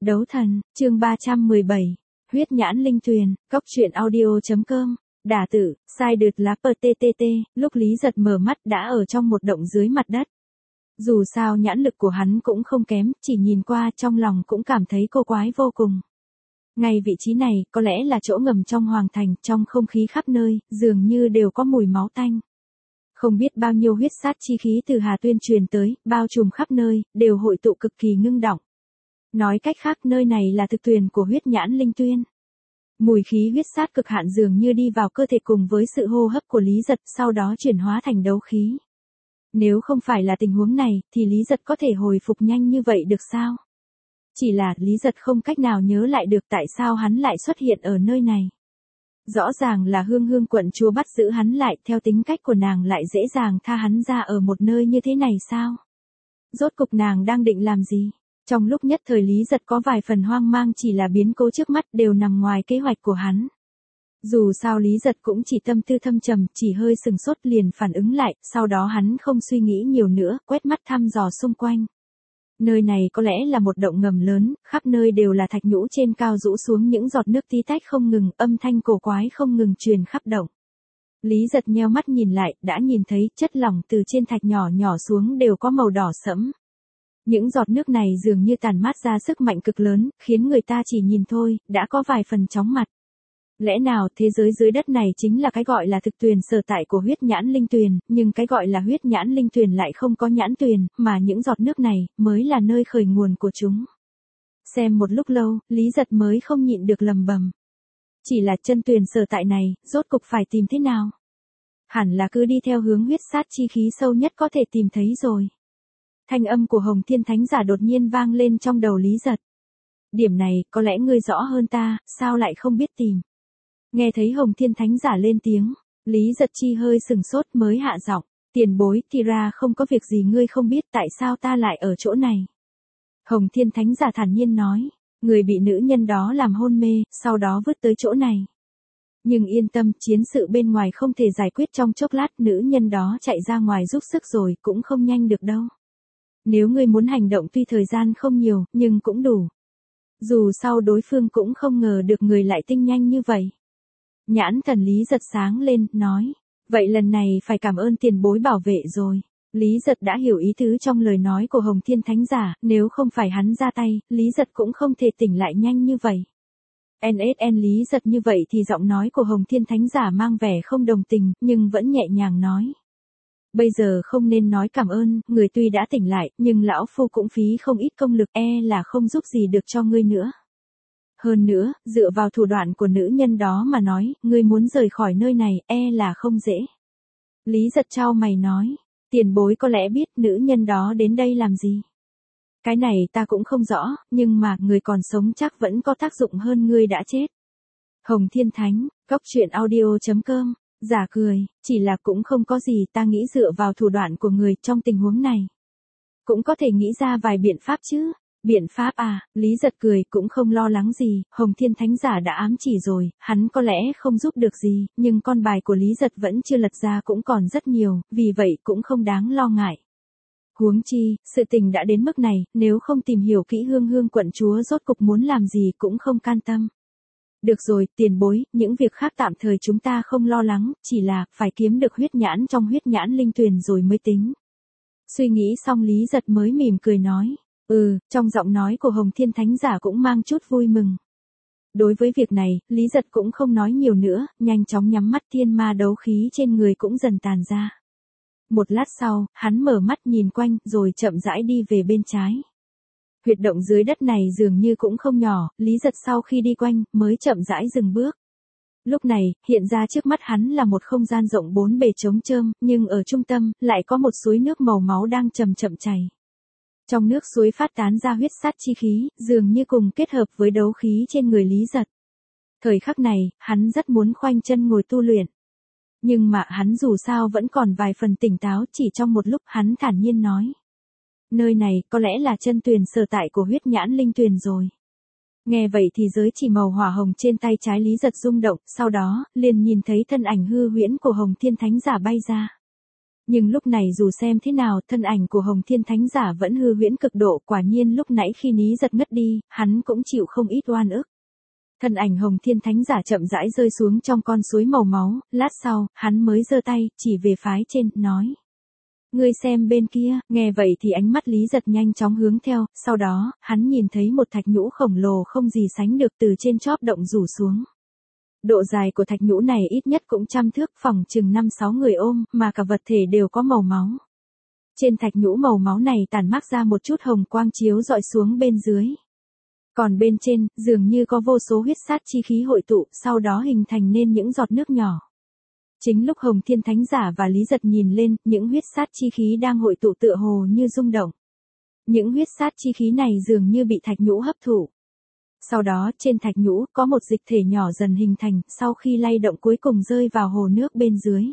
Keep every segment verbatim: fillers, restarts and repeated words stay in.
Đấu thần, chương ba trăm mười bảy, huyết nhãn linh tuyền, cốc truyện audio.com, đả tử, sai đượt lá pờ tê tê tê, lúc Lý Giật mở mắt đã ở trong một động dưới mặt đất. Dù sao nhãn lực của hắn cũng không kém, chỉ nhìn qua trong lòng cũng cảm thấy cô quái vô cùng. Ngay vị trí này, có lẽ là chỗ ngầm trong hoàng thành, trong không khí khắp nơi, dường như đều có mùi máu tanh. Không biết bao nhiêu huyết sát chi khí từ Hà Tuyên truyền tới, bao trùm khắp nơi, đều hội tụ cực kỳ ngưng đọng. Nói cách khác nơi này là thực tuyền của huyết nhãn linh tuyên. Mùi khí huyết sát cực hạn dường như đi vào cơ thể cùng với sự hô hấp của Lý Giật, sau đó chuyển hóa thành đấu khí. Nếu không phải là tình huống này, thì Lý Giật có thể hồi phục nhanh như vậy được sao? Chỉ là Lý Giật không cách nào nhớ lại được tại sao hắn lại xuất hiện ở nơi này. Rõ ràng là Hương Hương quận chúa bắt giữ hắn lại, theo tính cách của nàng lại dễ dàng tha hắn ra ở một nơi như thế này sao? Rốt cục nàng đang định làm gì? Trong lúc nhất thời Lý Giật có vài phần hoang mang, chỉ là biến cố trước mắt đều nằm ngoài kế hoạch của hắn. Dù sao Lý Giật cũng chỉ tâm tư thâm trầm, chỉ hơi sừng sốt liền phản ứng lại, sau đó hắn không suy nghĩ nhiều nữa, quét mắt thăm dò xung quanh. Nơi này có lẽ là một động ngầm lớn, khắp nơi đều là thạch nhũ trên cao rũ xuống những giọt nước tí tách không ngừng, âm thanh cổ quái không ngừng truyền khắp động. Lý Giật nheo mắt nhìn lại, đã nhìn thấy chất lỏng từ trên thạch nhỏ nhỏ xuống đều có màu đỏ sẫm. Những giọt nước này dường như tản mát ra sức mạnh cực lớn, khiến người ta chỉ nhìn thôi, đã có vài phần chóng mặt. Lẽ nào thế giới dưới đất này chính là cái gọi là thực tuyền sở tại của huyết nhãn linh tuyền, nhưng cái gọi là huyết nhãn linh tuyền lại không có nhãn tuyền, mà những giọt nước này mới là nơi khởi nguồn của chúng. Xem một lúc lâu, Lý Giật mới không nhịn được lầm bầm. Chỉ là chân tuyền sở tại này, rốt cục phải tìm thế nào? Hẳn là cứ đi theo hướng huyết sát chi khí sâu nhất có thể tìm thấy rồi. Thanh âm của Hồng Thiên Thánh Giả đột nhiên vang lên trong đầu Lý Giật. Điểm này, có lẽ ngươi rõ hơn ta, sao lại không biết tìm? Nghe thấy Hồng Thiên Thánh Giả lên tiếng, Lý Giật chi hơi sừng sốt mới hạ giọng, tiền bối thì ra không có việc gì ngươi không biết, tại sao ta lại ở chỗ này? Hồng Thiên Thánh Giả thản nhiên nói, người bị nữ nhân đó làm hôn mê, sau đó vứt tới chỗ này. Nhưng yên tâm, chiến sự bên ngoài không thể giải quyết trong chốc lát, nữ nhân đó chạy ra ngoài giúp sức rồi, cũng không nhanh được đâu. Nếu ngươi muốn hành động tuy thời gian không nhiều, nhưng cũng đủ. Dù sao đối phương cũng không ngờ được người lại tinh nhanh như vậy. Nhãn thần Lý Giật sáng lên, nói, vậy lần này phải cảm ơn tiền bối bảo vệ rồi. Lý Giật đã hiểu ý tứ trong lời nói của Hồng Thiên Thánh Giả, nếu không phải hắn ra tay, Lý Giật cũng không thể tỉnh lại nhanh như vậy. en ét en Lý Giật như vậy thì giọng nói của Hồng Thiên Thánh Giả mang vẻ không đồng tình, nhưng vẫn nhẹ nhàng nói. Bây giờ không nên nói cảm ơn, người tuy đã tỉnh lại, nhưng lão phu cũng phí không ít công lực, e là không giúp gì được cho ngươi nữa. Hơn nữa, dựa vào thủ đoạn của nữ nhân đó mà nói, ngươi muốn rời khỏi nơi này, e là không dễ. Lý Giật chau mày nói, tiền bối có lẽ biết nữ nhân đó đến đây làm gì. Cái này ta cũng không rõ, nhưng mà người còn sống chắc vẫn có tác dụng hơn ngươi đã chết. Hồng Thiên Thánh, cốc truyện audio.com, giả cười, chỉ là cũng không có gì, ta nghĩ dựa vào thủ đoạn của người trong tình huống này. Cũng có thể nghĩ ra vài biện pháp chứ. Biện pháp à, Lý Giật cười, cũng không lo lắng gì, Hồng Thiên Thánh Giả đã ám chỉ rồi, hắn có lẽ không giúp được gì, nhưng con bài của Lý Giật vẫn chưa lật ra cũng còn rất nhiều, vì vậy cũng không đáng lo ngại. Huống chi, sự tình đã đến mức này, nếu không tìm hiểu kỹ Hương Hương quận chúa rốt cục muốn làm gì cũng không can tâm. Được rồi, tiền bối, những việc khác tạm thời chúng ta không lo lắng, chỉ là, phải kiếm được huyết nhãn trong huyết nhãn linh tuyền rồi mới tính. Suy nghĩ xong Lý Giật mới mỉm cười nói. Ừ, trong giọng nói của Hồng Thiên Thánh Giả cũng mang chút vui mừng. Đối với việc này, Lý Giật cũng không nói nhiều nữa, nhanh chóng nhắm mắt, thiên ma đấu khí trên người cũng dần tàn ra. Một lát sau, hắn mở mắt nhìn quanh, rồi chậm rãi đi về bên trái. Huyệt động dưới đất này dường như cũng không nhỏ, Lý Giật sau khi đi quanh, mới chậm rãi dừng bước. Lúc này, hiện ra trước mắt hắn là một không gian rộng bốn bề trống trơn, nhưng ở trung tâm, lại có một suối nước màu máu đang chậm chậm chảy. Trong nước suối phát tán ra huyết sát chi khí, dường như cùng kết hợp với đấu khí trên người Lý Giật. Thời khắc này, hắn rất muốn khoanh chân ngồi tu luyện. Nhưng mà hắn dù sao vẫn còn vài phần tỉnh táo, chỉ trong một lúc hắn thản nhiên nói. Nơi này có lẽ là chân tuyền sở tại của huyết nhãn linh tuyền rồi. Nghe vậy thì giới chỉ màu hỏa hồng trên tay trái Lý Giật rung động, sau đó, liền nhìn thấy thân ảnh hư huyễn của Hồng Thiên Thánh Giả bay ra. Nhưng lúc này dù xem thế nào, thân ảnh của Hồng Thiên Thánh Giả vẫn hư huyễn cực độ, quả nhiên lúc nãy khi Lý Giật ngất đi, hắn cũng chịu không ít oan ức. Thân ảnh Hồng Thiên Thánh Giả chậm rãi rơi xuống trong con suối màu máu, lát sau, hắn mới giơ tay, chỉ về phái trên, nói. Ngươi xem bên kia, nghe vậy thì ánh mắt Lý Giật nhanh chóng hướng theo, sau đó, hắn nhìn thấy một thạch nhũ khổng lồ không gì sánh được từ trên chóp động rủ xuống. Độ dài của thạch nhũ này ít nhất cũng trăm thước, phỏng chừng năm sáu người ôm, mà cả vật thể đều có màu máu. Trên thạch nhũ màu máu này tản mát ra một chút hồng quang chiếu dọi xuống bên dưới. Còn bên trên, dường như có vô số huyết sát chi khí hội tụ, sau đó hình thành nên những giọt nước nhỏ. Chính lúc Hồng Thiên Thánh Giả và Lý Giật nhìn lên, những huyết sát chi khí đang hội tụ tựa hồ như rung động. Những huyết sát chi khí này dường như bị thạch nhũ hấp thụ. Sau đó, trên thạch nhũ, có một dịch thể nhỏ dần hình thành, sau khi lay động cuối cùng rơi vào hồ nước bên dưới.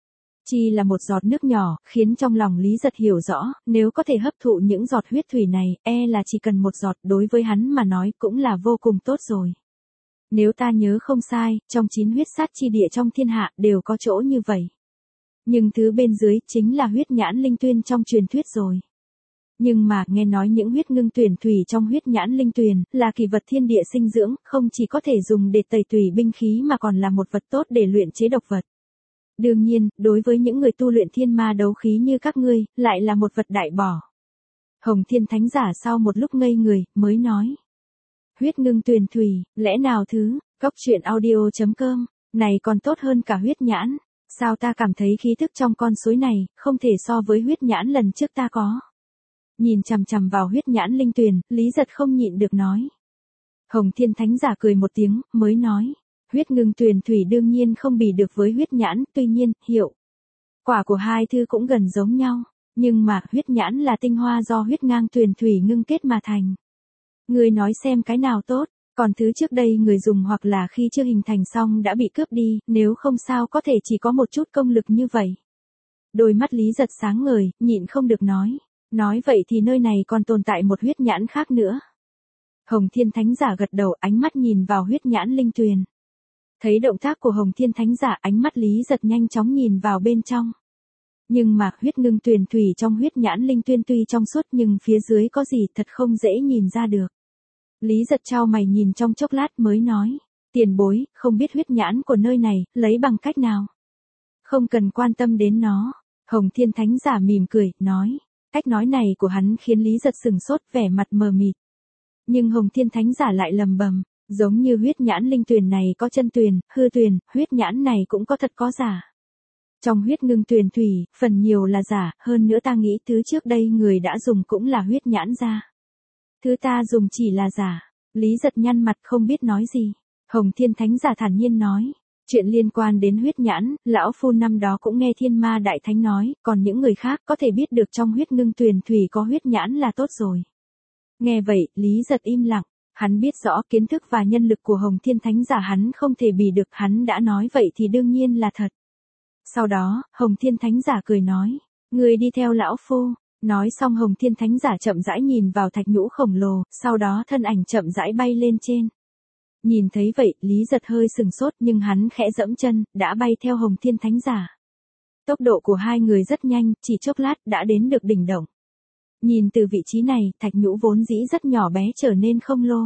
Chỉ là một giọt nước nhỏ, khiến trong lòng Lý Giật hiểu rõ, nếu có thể hấp thụ những giọt huyết thủy này, e là chỉ cần một giọt đối với hắn mà nói cũng là vô cùng tốt rồi. Nếu ta nhớ không sai, trong chín huyết sát chi địa trong thiên hạ đều có chỗ như vậy. Nhưng thứ bên dưới chính là huyết nhãn linh tuyên trong truyền thuyết rồi. Nhưng mà nghe nói những huyết ngưng tuyển thủy trong huyết nhãn linh tuyền là kỳ vật thiên địa sinh dưỡng, không chỉ có thể dùng để tẩy tùy binh khí mà còn là một vật tốt để luyện chế độc vật. Đương nhiên, đối với những người tu luyện thiên ma đấu khí như các ngươi, lại là một vật đại bỏ. Hồng Thiên Thánh Giả sau một lúc ngây người, mới nói. Huyết ngưng tuyền thủy, lẽ nào thứ, cóc truyện audio chấm com, này còn tốt hơn cả huyết nhãn. Sao ta cảm thấy khí thức trong con suối này, không thể so với huyết nhãn lần trước ta có. Nhìn chằm chằm vào huyết nhãn linh tuyền, Lý Giật không nhịn được nói. Hồng Thiên Thánh Giả cười một tiếng, mới nói. Huyết ngưng tuyền thủy đương nhiên không bì được với huyết nhãn, tuy nhiên, hiệu quả của hai thứ cũng gần giống nhau. Nhưng mà, huyết nhãn là tinh hoa do huyết ngang tuyền thủy ngưng kết mà thành. Người nói xem cái nào tốt, còn thứ trước đây người dùng hoặc là khi chưa hình thành xong đã bị cướp đi, nếu không sao có thể chỉ có một chút công lực như vậy. Đôi mắt Lý Giật sáng ngời, nhịn không được nói. Nói vậy thì nơi này còn tồn tại một huyết nhãn khác nữa. Hồng Thiên Thánh Giả gật đầu, ánh mắt nhìn vào huyết nhãn linh tuyền. Thấy động tác của Hồng Thiên Thánh Giả, ánh mắt Lý Giật nhanh chóng nhìn vào bên trong. Nhưng mà, huyết ngưng tuyền thủy trong huyết nhãn linh tuyên tuy trong suốt nhưng phía dưới có gì thật không dễ nhìn ra được. Lý Giật chau mày nhìn trong chốc lát mới nói. Tiền bối, không biết huyết nhãn của nơi này, lấy bằng cách nào? Không cần quan tâm đến nó. Hồng Thiên Thánh Giả mỉm cười, nói. Cách nói này của hắn khiến Lý Giật sừng sốt, vẻ mặt mờ mịt. Nhưng Hồng Thiên Thánh Giả lại lầm bầm. Giống như huyết nhãn linh tuyền này có chân tuyền, hư tuyền, huyết nhãn này cũng có thật có giả. Trong huyết ngưng tuyền thủy, phần nhiều là giả, hơn nữa ta nghĩ thứ trước đây người đã dùng cũng là huyết nhãn ra. Thứ ta dùng chỉ là giả. Lý Giật nhăn mặt không biết nói gì. Hồng Thiên Thánh Giả thản nhiên nói. Chuyện liên quan đến huyết nhãn, lão phu năm đó cũng nghe Thiên Ma Đại Thánh nói, còn những người khác có thể biết được trong huyết ngưng tuyền thủy có huyết nhãn là tốt rồi. Nghe vậy, Lý Giật im lặng. Hắn biết rõ kiến thức và nhân lực của Hồng Thiên Thánh Giả hắn không thể bì được, hắn đã nói vậy thì đương nhiên là thật. Sau đó, Hồng Thiên Thánh Giả cười nói, người đi theo lão phu. Nói xong Hồng Thiên Thánh Giả chậm rãi nhìn vào thạch nhũ khổng lồ, sau đó thân ảnh chậm rãi bay lên trên. Nhìn thấy vậy, Lý Giật hơi sừng sốt nhưng hắn khẽ dẫm chân, đã bay theo Hồng Thiên Thánh Giả. Tốc độ của hai người rất nhanh, chỉ chốc lát đã đến được đỉnh động. Nhìn từ vị trí này, thạch nhũ vốn dĩ rất nhỏ bé trở nên không lô.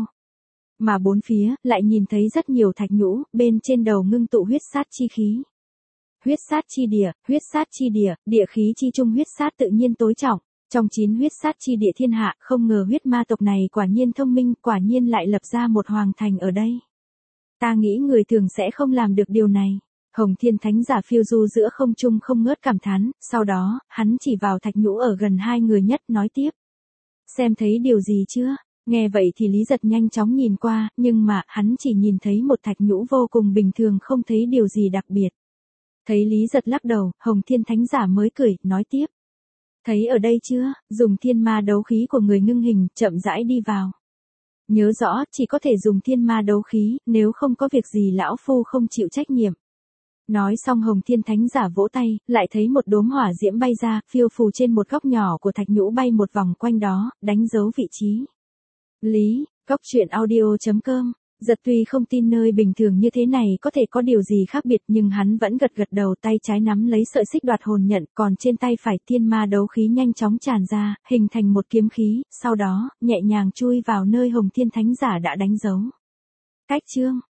Mà bốn phía, lại nhìn thấy rất nhiều thạch nhũ, bên trên đầu ngưng tụ huyết sát chi khí. Huyết sát chi địa, huyết sát chi địa, địa khí chi trung huyết sát tự nhiên tối trọng. Trong chín huyết sát chi địa thiên hạ, không ngờ huyết ma tộc này quả nhiên thông minh, quả nhiên lại lập ra một hoàng thành ở đây. Ta nghĩ người thường sẽ không làm được điều này. Hồng Thiên Thánh Giả phiêu du giữa không trung không ngớt cảm thán, sau đó, hắn chỉ vào thạch nhũ ở gần hai người nhất nói tiếp. Xem thấy điều gì chưa? Nghe vậy thì Lý Giật nhanh chóng nhìn qua, nhưng mà, hắn chỉ nhìn thấy một thạch nhũ vô cùng bình thường không thấy điều gì đặc biệt. Thấy Lý Giật lắc đầu, Hồng Thiên Thánh Giả mới cười, nói tiếp. Thấy ở đây chưa, dùng thiên ma đấu khí của người ngưng hình, chậm rãi đi vào. Nhớ rõ, chỉ có thể dùng thiên ma đấu khí, nếu không có việc gì lão phu không chịu trách nhiệm. Nói xong Hồng Thiên Thánh Giả vỗ tay, lại thấy một đốm hỏa diễm bay ra, phiêu phù trên một góc nhỏ của thạch nhũ bay một vòng quanh đó, đánh dấu vị trí. Lý, cóc truyện audio chấm com Giật tuy không tin nơi bình thường như thế này có thể có điều gì khác biệt nhưng hắn vẫn gật gật đầu, tay trái nắm lấy sợi xích đoạt hồn nhận, còn trên tay phải tiên ma đấu khí nhanh chóng tràn ra, hình thành một kiếm khí, sau đó, nhẹ nhàng chui vào nơi Hồng Thiên Thánh Giả đã đánh dấu. Cách chương